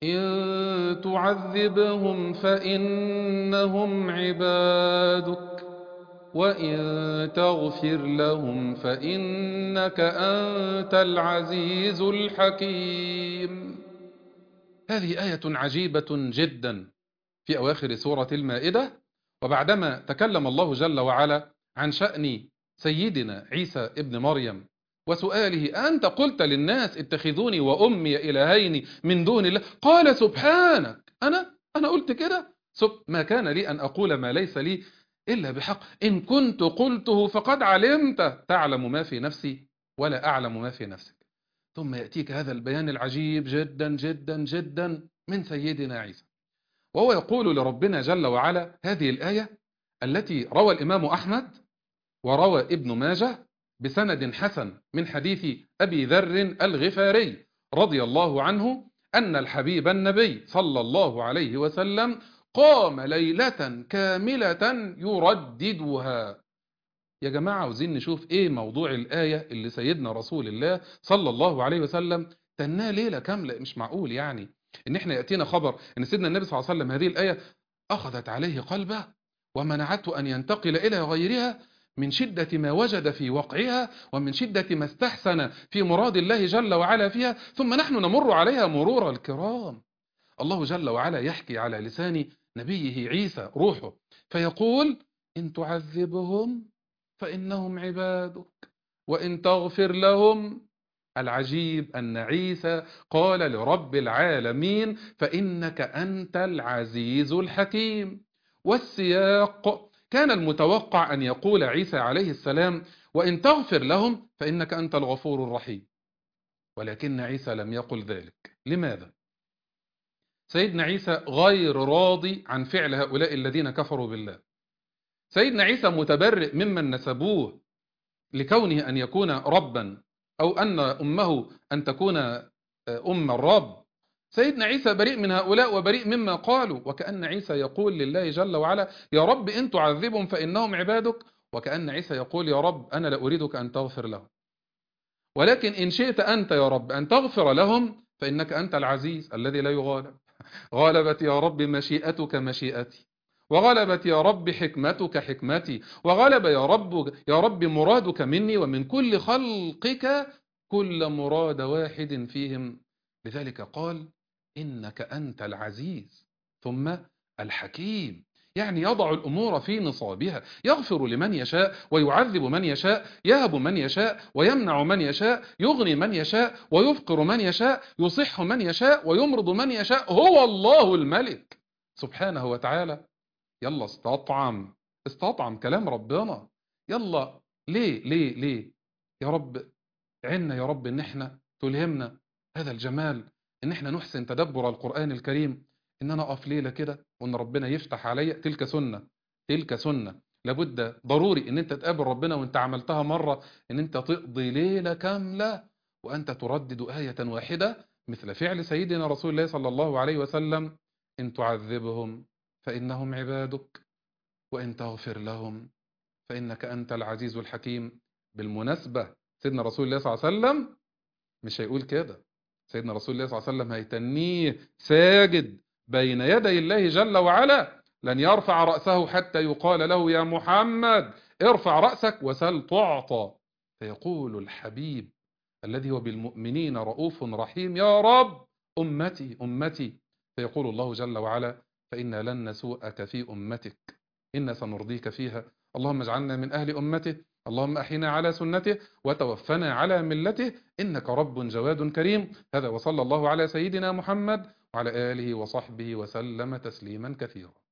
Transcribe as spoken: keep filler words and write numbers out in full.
إن تعذبهم فإنهم عبادك وإن تغفر لهم فإنك أنت العزيز الحكيم. هذه آية عجيبة جدا في أواخر سورة المائدة، وبعدما تكلم الله جل وعلا عن شأن سيدنا عيسى ابن مريم وسؤاله: أنت قلت للناس اتخذوني وأمي إلهين من دون الله، قال سبحانك، أنا أنا قلت كده؟ ما كان لي أن أقول ما ليس لي إلا بحق، إن كنت قلته فقد علمت، تعلم ما في نفسي ولا أعلم ما في نفسك. ثم يأتيك هذا البيان العجيب جدا جدا جدا من سيدنا عيسى، وهو يقول لربنا جل وعلا هذه الآية التي روى الإمام أحمد وروى ابن ماجه بسند حسن من حديث أبي ذر الغفاري رضي الله عنه أن الحبيب النبي صلى الله عليه وسلم قام ليلة كاملة يرددها. يا جماعة عاوزين نشوف ايه موضوع الآية اللي سيدنا رسول الله صلى الله عليه وسلم تناه ليلة كاملة. مش معقول يعني ان احنا يأتينا خبر ان سيدنا النبي صلى الله عليه وسلم هذه الآية أخذت عليه قلبه ومنعته أن ينتقل إلى غيرها من شدة ما وجد في وقعها ومن شدة ما استحسن في مراد الله جل وعلا فيها، ثم نحن نمر عليها مرور الكرام. الله جل وعلا يحكي على لسان نبيه عيسى روحه فيقول: إن تعذبهم فإنهم عبادك وإن تغفر لهم. العجيب أن عيسى قال لرب العالمين: فإنك أنت العزيز الحكيم. والسياق كان المتوقع أن يقول عيسى عليه السلام: وإن تغفر لهم فإنك أنت الغفور الرحيم. ولكن عيسى لم يقل ذلك. لماذا؟ سيدنا عيسى غير راضي عن فعل هؤلاء الذين كفروا بالله. سيدنا عيسى متبرئ ممن نسبوه لكونه أن يكون ربا أو أن أمه أن تكون أم الرب. سيدنا عيسى بريء من هؤلاء وبريء مما قالوا، وكأن عيسى يقول لله جل وعلا: يا رب إن تعذبهم فإنهم عبادك، وكأن عيسى يقول: يا رب أنا لا أريدك أن تغفر لهم، ولكن إن شئت أنت يا رب أن تغفر لهم فإنك أنت العزيز الذي لا يغالب. غلبت يا رب مشيئتك مشيئتي، وغلبت يا رب حكمتك حكمتي، وغلب يا رب يا رب مرادك مني ومن كل خلقك كل مراد واحد فيهم. لذلك قال: إنك أنت العزيز ثم الحكيم. يعني يضع الأمور في نصابها، يغفر لمن يشاء ويعذب من يشاء، يهب من يشاء ويمنع من يشاء، يغني من يشاء ويفقر من يشاء، يصح من يشاء ويمرض من يشاء. هو الله الملك سبحانه وتعالى. يلا استطعم استطعم كلام ربنا. يلا ليه ليه ليه يا رب عنا يا رب ان احنا تلهمنا هذا الجمال، ان احنا نحسن تدبر القرآن الكريم، ان انا اقف ليلة كده وان ربنا يفتح عليا. تلك سنة تلك سنة لابد ضروري ان انت تقابل ربنا وانت عملتها مرة، ان انت تقضي ليلة كاملة وانت تردد آية واحدة مثل فعل سيدنا رسول الله صلى الله عليه وسلم: إن تعذبهم فإنهم عبادك وإن تغفر لهم فإنك أنت العزيز الحكيم. بالمناسبة سيدنا رسول الله صلى الله عليه وسلم مش هيقول كده. سيدنا رسول الله صلى الله عليه وسلم هيتنيه ساجد بين يدي الله جل وعلا، لن يرفع رأسه حتى يقال له: يا محمد ارفع رأسك وسل تعطى. فيقول الحبيب الذي هو بالمؤمنين رؤوف رحيم: يا رب أمتي أمتي. فيقول الله جل وعلا: فإنا لن نسوءك في أمتك، إنا سنرضيك فيها. اللهم اجعلنا من أهل أمته، اللهم أحينا على سنته وتوفنا على ملته، إنك رب جواد كريم. هذا وصلى الله على سيدنا محمد وعلى آله وصحبه وسلم تسليما كثيرا.